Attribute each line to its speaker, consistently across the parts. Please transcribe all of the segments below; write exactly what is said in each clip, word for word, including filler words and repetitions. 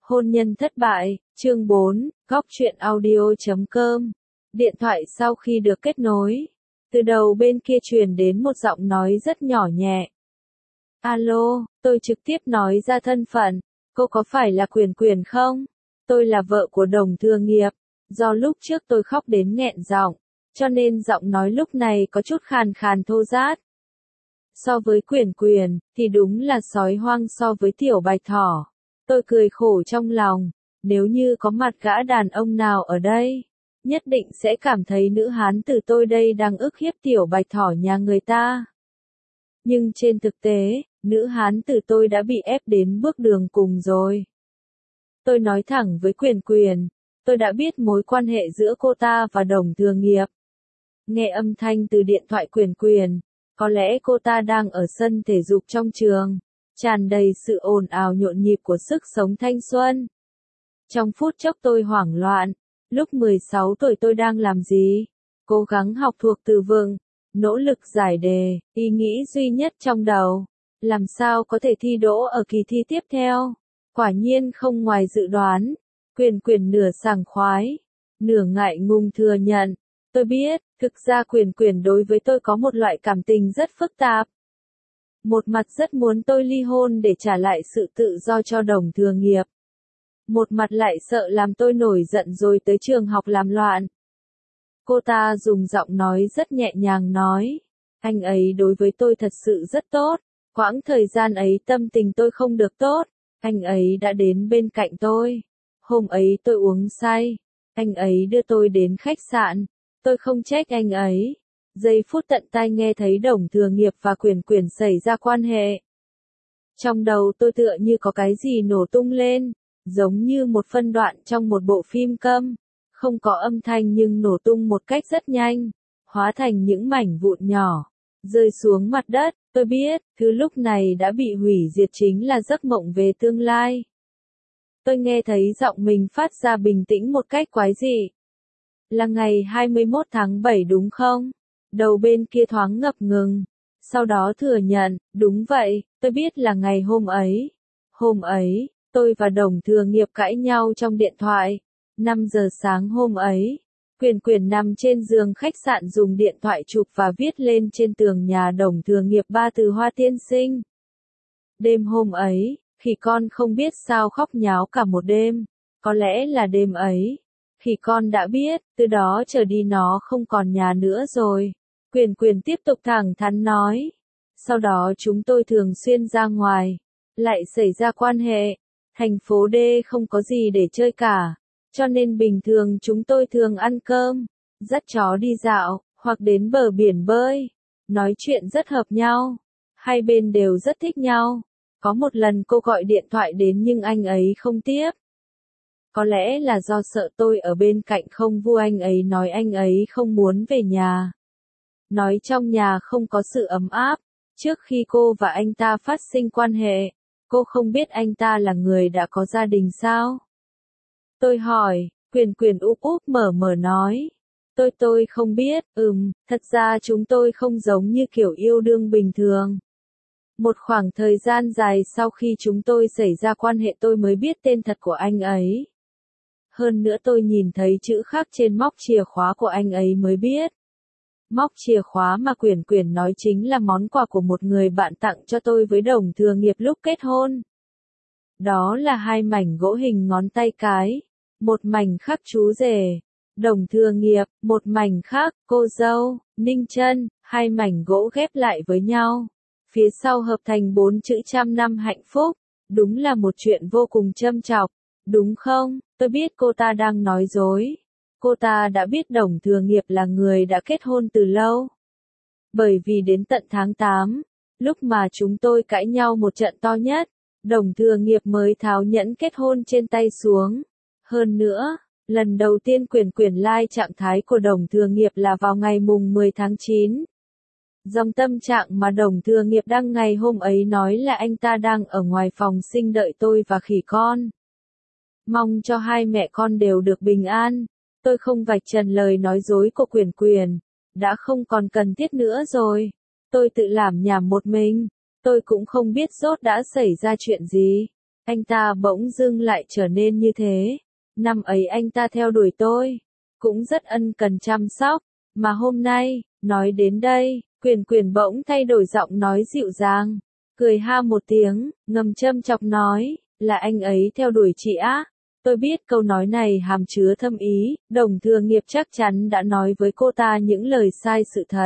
Speaker 1: Hôn nhân thất bại, chương bốn, góc truyện audio chấm com. Điện thoại sau khi được kết nối, từ đầu bên kia truyền đến một giọng nói rất nhỏ nhẹ. Alo, tôi trực tiếp nói ra thân phận, cô có phải là Quyền Quyền không? Tôi là vợ của Đồng Thừa Nghiệp. Do lúc trước tôi khóc đến nghẹn giọng, cho nên giọng nói lúc này có chút khàn khàn thô rát. So với Quyền Quyền, thì đúng là sói hoang so với tiểu bạch thỏ. Tôi cười khổ trong lòng, nếu như có mặt gã đàn ông nào ở đây, nhất định sẽ cảm thấy nữ hán tử tôi đây đang ức hiếp tiểu bạch thỏ nhà người ta. Nhưng trên thực tế, nữ hán tử tôi đã bị ép đến bước đường cùng rồi. Tôi nói thẳng với Quyền Quyền, tôi đã biết mối quan hệ giữa cô ta và Đồng Thừa Nghiệp. Nghe âm thanh từ điện thoại Quyền Quyền, có lẽ cô ta đang ở sân thể dục trong trường, tràn đầy sự ồn ào nhộn nhịp của sức sống thanh xuân. Trong phút chốc tôi hoảng loạn, lúc mười sáu tuổi tôi đang làm gì? Cố gắng học thuộc từ vựng, nỗ lực giải đề, ý nghĩ duy nhất trong đầu, làm sao có thể thi đỗ ở kỳ thi tiếp theo? Quả nhiên không ngoài dự đoán, Quyền Quyền nửa sảng khoái, nửa ngại ngùng thừa nhận, tôi biết, thực ra Quyền Quyền đối với tôi có một loại cảm tình rất phức tạp. Một mặt rất muốn tôi ly hôn để trả lại sự tự do cho Đồng Thừa Nghiệp. Một mặt lại sợ làm tôi nổi giận rồi tới trường học làm loạn. Cô ta dùng giọng nói rất nhẹ nhàng nói, anh ấy đối với tôi thật sự rất tốt, quãng thời gian ấy tâm tình tôi không được tốt, anh ấy đã đến bên cạnh tôi. Hôm ấy tôi uống say, anh ấy đưa tôi đến khách sạn, tôi không trách anh ấy. Giây phút tận tai nghe thấy Đồng Thừa Nghiệp và Quyền Quyền xảy ra quan hệ. Trong đầu tôi tựa như có cái gì nổ tung lên, giống như một phân đoạn trong một bộ phim câm, không có âm thanh nhưng nổ tung một cách rất nhanh, hóa thành những mảnh vụn nhỏ, rơi xuống mặt đất. Tôi biết, thứ lúc này đã bị hủy diệt chính là giấc mộng về tương lai. Tôi nghe thấy giọng mình phát ra bình tĩnh một cách quái dị. Là ngày hai mươi mốt tháng bảy đúng không? Đầu bên kia thoáng ngập ngừng, sau đó thừa nhận, đúng vậy, tôi biết là ngày hôm ấy. Hôm ấy, tôi và Đồng Thừa Nghiệp cãi nhau trong điện thoại. năm giờ sáng hôm ấy, Quyền Quyền nằm trên giường khách sạn dùng điện thoại chụp và viết lên trên tường nhà Đồng Thừa Nghiệp ba từ Hoa tiên sinh. Đêm hôm ấy, khỉ con không biết sao khóc nháo cả một đêm, có lẽ là đêm ấy, khỉ con đã biết, từ đó trở đi nó không còn nhà nữa rồi. Quyền Quyền tiếp tục thẳng thắn nói. Sau đó chúng tôi thường xuyên ra ngoài, lại xảy ra quan hệ. Thành phố D không có gì để chơi cả, cho nên bình thường chúng tôi thường ăn cơm, dắt chó đi dạo, hoặc đến bờ biển bơi. Nói chuyện rất hợp nhau, hai bên đều rất thích nhau. Có một lần cô gọi điện thoại đến nhưng anh ấy không tiếp. Có lẽ là do sợ tôi ở bên cạnh không vui, anh ấy nói anh ấy không muốn về nhà. Nói trong nhà không có sự ấm áp. Trước khi cô và anh ta phát sinh quan hệ, cô không biết anh ta là người đã có gia đình sao? Tôi hỏi, Quyền Quyền úp úp mở mở nói. Tôi tôi không biết, ừm, thật ra chúng tôi không giống như kiểu yêu đương bình thường. Một khoảng thời gian dài sau khi chúng tôi xảy ra quan hệ tôi mới biết tên thật của anh ấy. Hơn nữa tôi nhìn thấy chữ khắc trên móc chìa khóa của anh ấy mới biết. Móc chìa khóa mà Quyền Quyền nói chính là món quà của một người bạn tặng cho tôi với Đồng Thừa Nghiệp lúc kết hôn. Đó là hai mảnh gỗ hình ngón tay cái, một mảnh khắc chú rể, Đồng Thừa Nghiệp, một mảnh khác, cô dâu, Ninh Chân, hai mảnh gỗ ghép lại với nhau. Phía sau hợp thành bốn chữ trăm năm hạnh phúc, đúng là một chuyện vô cùng châm chọc, đúng không? Tôi biết cô ta đang nói dối. Cô ta đã biết Đồng Thừa Nghiệp là người đã kết hôn từ lâu. Bởi vì đến tận tháng tám, lúc mà chúng tôi cãi nhau một trận to nhất, Đồng Thừa Nghiệp mới tháo nhẫn kết hôn trên tay xuống. Hơn nữa, lần đầu tiên Quyền Quyền like trạng thái của Đồng Thừa Nghiệp là vào ngày mùng mười tháng chín. Dòng tâm trạng mà Đồng Thừa Nghiệp đăng ngày hôm ấy nói là anh ta đang ở ngoài phòng sinh đợi tôi và khỉ con. Mong cho hai mẹ con đều được bình an. Tôi không vạch trần lời nói dối của Quyền Quyền, đã không còn cần thiết nữa rồi. Tôi tự làm nhảm một mình, tôi cũng không biết rốt đã xảy ra chuyện gì. Anh ta bỗng dưng lại trở nên như thế. Năm ấy anh ta theo đuổi tôi, cũng rất ân cần chăm sóc, mà hôm nay, nói đến đây, Quyền Quyền bỗng thay đổi giọng nói dịu dàng, cười ha một tiếng, ngầm châm chọc nói, là anh ấy theo đuổi chị á. Tôi biết câu nói này hàm chứa thâm ý, Đồng Thừa Nghiệp chắc chắn đã nói với cô ta những lời sai sự thật.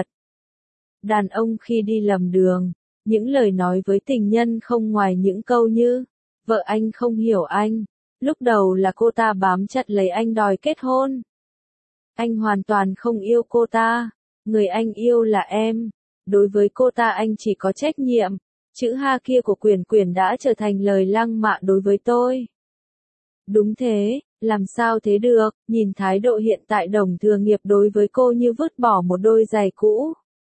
Speaker 1: Đàn ông khi đi lầm đường, những lời nói với tình nhân không ngoài những câu như, vợ anh không hiểu anh. Lúc đầu là cô ta bám chặt lấy anh đòi kết hôn. Anh hoàn toàn không yêu cô ta, người anh yêu là em. Đối với cô ta anh chỉ có trách nhiệm. Chữ ha kia của Quyền Quyền đã trở thành lời lăng mạ đối với tôi. Đúng thế, làm sao thế được, nhìn thái độ hiện tại Đồng Thừa Nghiệp đối với cô như vứt bỏ một đôi giày cũ.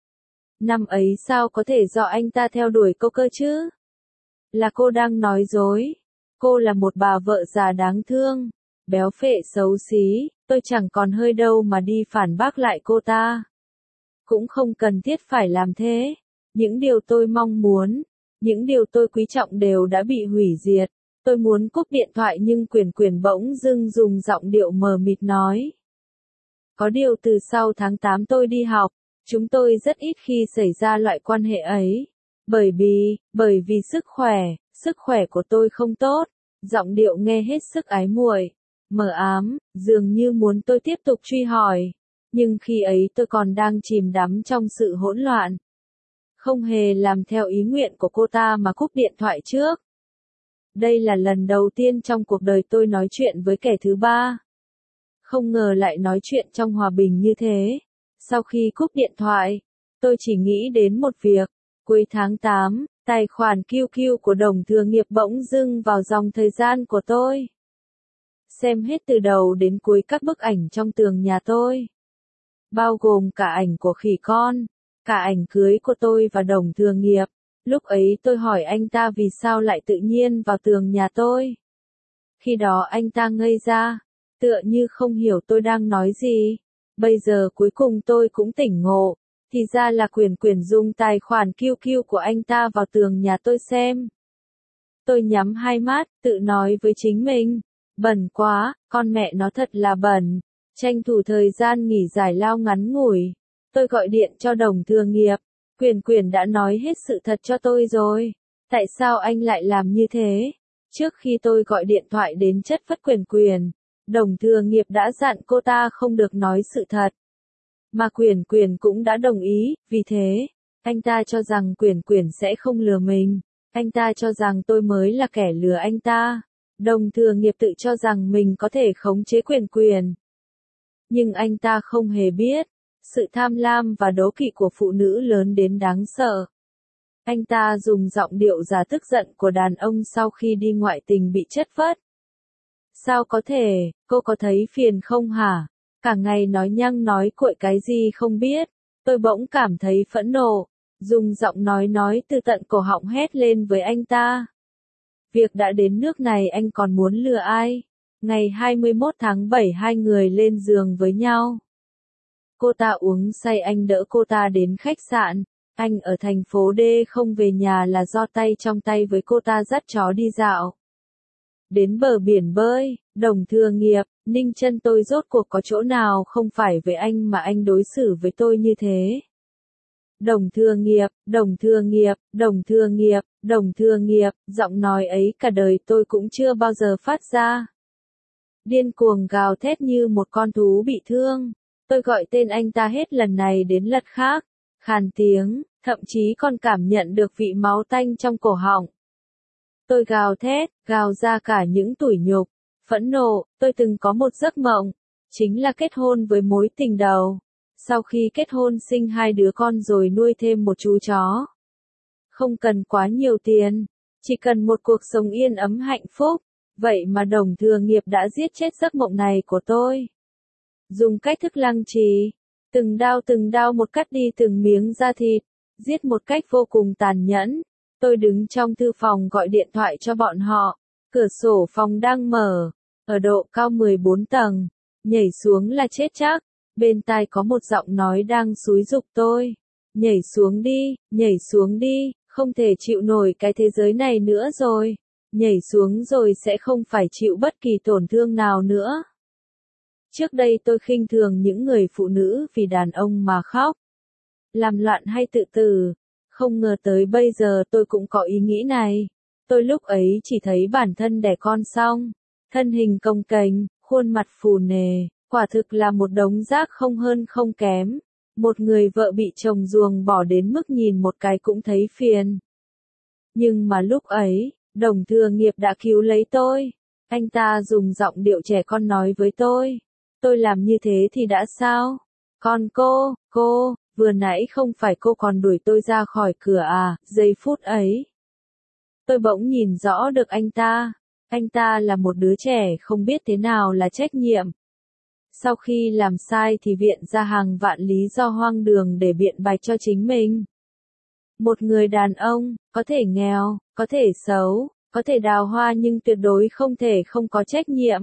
Speaker 1: Năm ấy sao có thể do anh ta theo đuổi cô cơ chứ? Là cô đang nói dối. Cô là một bà vợ già đáng thương, béo phệ xấu xí, tôi chẳng còn hơi đâu mà đi phản bác lại cô ta. Cũng không cần thiết phải làm thế. Những điều tôi mong muốn, những điều tôi quý trọng đều đã bị hủy diệt. Tôi muốn cúp điện thoại nhưng Quyền Quyền bỗng dưng dùng giọng điệu mờ mịt nói. Có điều từ sau tháng tám tôi đi học, chúng tôi rất ít khi xảy ra loại quan hệ ấy. Bởi vì, bởi vì sức khỏe, sức khỏe của tôi không tốt. Giọng điệu nghe hết sức ái muội, mờ ám, dường như muốn tôi tiếp tục truy hỏi. Nhưng khi ấy tôi còn đang chìm đắm trong sự hỗn loạn. Không hề làm theo ý nguyện của cô ta mà cúp điện thoại trước. Đây là lần đầu tiên trong cuộc đời tôi nói chuyện với kẻ thứ ba. Không ngờ lại nói chuyện trong hòa bình như thế. Sau khi cúp điện thoại, tôi chỉ nghĩ đến một việc. Cuối tháng tám, tài khoản Q Q của Đồng Thừa Nghiệp bỗng dưng vào dòng thời gian của tôi. Xem hết từ đầu đến cuối các bức ảnh trong tường nhà tôi. Bao gồm cả ảnh của khỉ con, cả ảnh cưới của tôi và Đồng Thừa Nghiệp. Lúc ấy tôi hỏi anh ta vì sao lại tự nhiên vào tường nhà tôi. Khi đó anh ta ngây ra, tựa như không hiểu tôi đang nói gì. Bây giờ cuối cùng tôi cũng tỉnh ngộ. Thì ra là Quyền Quyền dùng tài khoản Q Q của anh ta vào tường nhà tôi xem. Tôi nhắm hai mắt, tự nói với chính mình. Bẩn quá, con mẹ nó thật là bẩn. Tranh thủ thời gian nghỉ giải lao ngắn ngủi. Tôi gọi điện cho Đồng Thừa Nghiệp. Quyền Quyền đã nói hết sự thật cho tôi rồi. Tại sao anh lại làm như thế? Trước khi tôi gọi điện thoại đến chất vấn Quyền Quyền, Đồng Thừa Nghiệp đã dặn cô ta không được nói sự thật. Mà Quyền Quyền cũng đã đồng ý, vì thế, anh ta cho rằng Quyền Quyền sẽ không lừa mình. Anh ta cho rằng tôi mới là kẻ lừa anh ta. Đồng Thừa Nghiệp tự cho rằng mình có thể khống chế Quyền Quyền. Nhưng anh ta không hề biết, sự tham lam và đố kỵ của phụ nữ lớn đến đáng sợ. Anh ta dùng giọng điệu giả tức giận của đàn ông sau khi đi ngoại tình bị chất vấn. Sao có thể, cô có thấy phiền không hả? Cả ngày nói nhăng nói cuội cái gì không biết. Tôi bỗng cảm thấy phẫn nộ, dùng giọng nói nói từ tận cổ họng hét lên với anh ta. Việc đã đến nước này anh còn muốn lừa ai? Ngày hai mươi mốt tháng bảy hai người lên giường với nhau. Cô ta uống say anh đỡ cô ta đến khách sạn. Anh ở thành phố D không về nhà là do tay trong tay với cô ta dắt chó đi dạo. Đến bờ biển bơi, Đồng Thừa Nghiệp, ninh chân tôi rốt cuộc có chỗ nào không phải với anh mà anh đối xử với tôi như thế. Đồng Thừa Nghiệp, Đồng Thừa Nghiệp, Đồng Thừa Nghiệp, Đồng Thừa Nghiệp, giọng nói ấy cả đời tôi cũng chưa bao giờ phát ra. Điên cuồng gào thét như một con thú bị thương. Tôi gọi tên anh ta hết lần này đến lần khác, khàn tiếng, thậm chí còn cảm nhận được vị máu tanh trong cổ họng. Tôi gào thét, gào ra cả những tủi nhục, phẫn nộ. Tôi từng có một giấc mộng, chính là kết hôn với mối tình đầu. Sau khi kết hôn sinh hai đứa con rồi nuôi thêm một chú chó. Không cần quá nhiều tiền, chỉ cần một cuộc sống yên ấm hạnh phúc. Vậy mà Đồng Thừa Nghiệp đã giết chết giấc mộng này của tôi. Dùng cách thức lăng trì, từng đao từng đao một cắt đi từng miếng da thịt, giết một cách vô cùng tàn nhẫn. Tôi đứng trong thư phòng gọi điện thoại cho bọn họ, cửa sổ phòng đang mở, ở độ cao mười bốn tầng, nhảy xuống là chết chắc. Bên tai có một giọng nói đang xúi giục tôi, nhảy xuống đi, nhảy xuống đi, không thể chịu nổi cái thế giới này nữa rồi. nhảy xuống rồi sẽ không phải chịu bất kỳ tổn thương nào nữa. Trước đây tôi khinh thường những người phụ nữ vì đàn ông mà khóc, làm loạn hay tự tử. Không ngờ tới bây giờ tôi cũng có ý nghĩ này. Tôi lúc ấy chỉ thấy bản thân đẻ con xong, thân hình cồng kềnh, khuôn mặt phù nề, quả thực là một đống rác không hơn không kém. Một người vợ bị chồng ruồng bỏ đến mức nhìn một cái cũng thấy phiền. Nhưng mà lúc ấy, Đồng Thừa Nghiệp đã cứu lấy tôi. Anh ta dùng giọng điệu trẻ con nói với tôi. Tôi làm như thế thì đã sao? Còn cô, cô, vừa nãy không phải cô còn đuổi tôi ra khỏi cửa à? Giây phút ấy, tôi bỗng nhìn rõ được anh ta. Anh ta là một đứa trẻ không biết thế nào là trách nhiệm. Sau khi làm sai thì viện ra hàng vạn lý do hoang đường để biện bạch cho chính mình. Một người đàn ông, có thể nghèo, có thể xấu, có thể đào hoa nhưng tuyệt đối không thể không có trách nhiệm.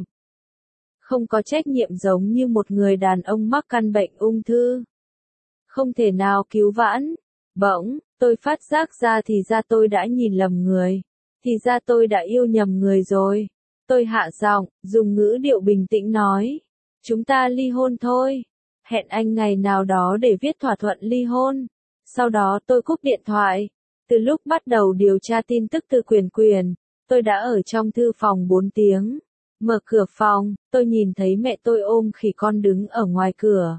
Speaker 1: Không có trách nhiệm giống như một người đàn ông mắc căn bệnh ung thư. Không thể nào cứu vãn. Bỗng, tôi phát giác ra thì ra tôi đã nhìn lầm người. Thì ra tôi đã yêu nhầm người rồi. Tôi hạ giọng, dùng ngữ điệu bình tĩnh nói. Chúng ta ly hôn thôi. Hẹn anh ngày nào đó để viết thỏa thuận ly hôn. Sau đó tôi cúp điện thoại. Từ lúc bắt đầu điều tra tin tức từ Quyền Quyền, tôi đã ở trong thư phòng bốn tiếng. Mở cửa phòng, tôi nhìn thấy mẹ tôi ôm khỉ con đứng ở ngoài cửa.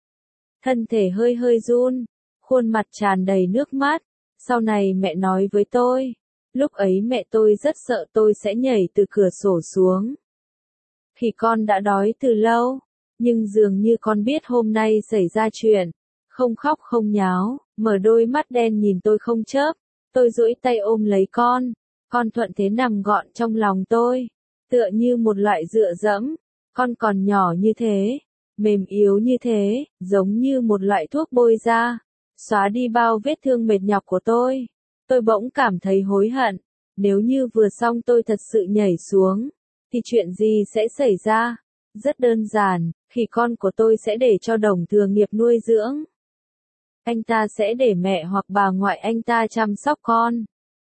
Speaker 1: Thân thể hơi hơi run, khuôn mặt tràn đầy nước mắt. Sau này mẹ nói với tôi, lúc ấy mẹ tôi rất sợ tôi sẽ nhảy từ cửa sổ xuống. Khỉ con đã đói từ lâu, nhưng dường như con biết hôm nay xảy ra chuyện. Không khóc không nháo, mở đôi mắt đen nhìn tôi không chớp. Tôi duỗi tay ôm lấy con. Con thuận thế nằm gọn trong lòng tôi. Tựa như một loại dựa dẫm. Con còn nhỏ như thế, mềm yếu như thế, giống như một loại thuốc bôi da, xóa đi bao vết thương mệt nhọc của tôi. Tôi bỗng cảm thấy hối hận. Nếu như vừa xong tôi thật sự nhảy xuống, thì chuyện gì sẽ xảy ra? Rất đơn giản, khỉ con của tôi sẽ để cho Đồng Thừa Nghiệp nuôi dưỡng. Anh ta sẽ để mẹ hoặc bà ngoại anh ta chăm sóc con.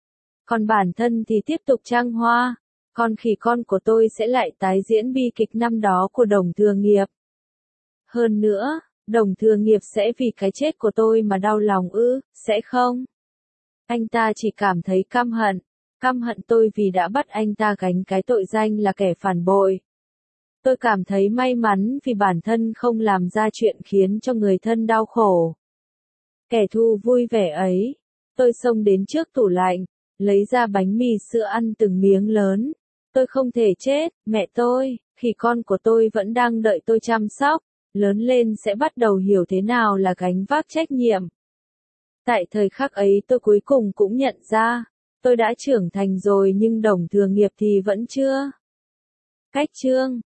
Speaker 1: Còn bản thân thì tiếp tục trăng hoa. Còn khỉ con của tôi sẽ lại tái diễn bi kịch năm đó của Đồng Thừa Nghiệp. Hơn nữa, Đồng Thừa Nghiệp sẽ vì cái chết của tôi mà đau lòng ư, sẽ không? Anh ta chỉ cảm thấy căm hận. Căm hận tôi vì đã bắt anh ta gánh cái tội danh là kẻ phản bội. Tôi cảm thấy may mắn vì bản thân không làm ra chuyện khiến cho người thân đau khổ. Kẻ thù vui vẻ ấy. Tôi xông đến trước tủ lạnh, lấy ra bánh mì sữa ăn từng miếng lớn. Tôi không thể chết, mẹ tôi, khỉ con của tôi vẫn đang đợi tôi chăm sóc. Lớn lên sẽ bắt đầu hiểu thế nào là gánh vác trách nhiệm. Tại thời khắc ấy tôi cuối cùng cũng nhận ra, tôi đã trưởng thành rồi nhưng Đồng Thừa Nghiệp thì vẫn chưa. Cách chương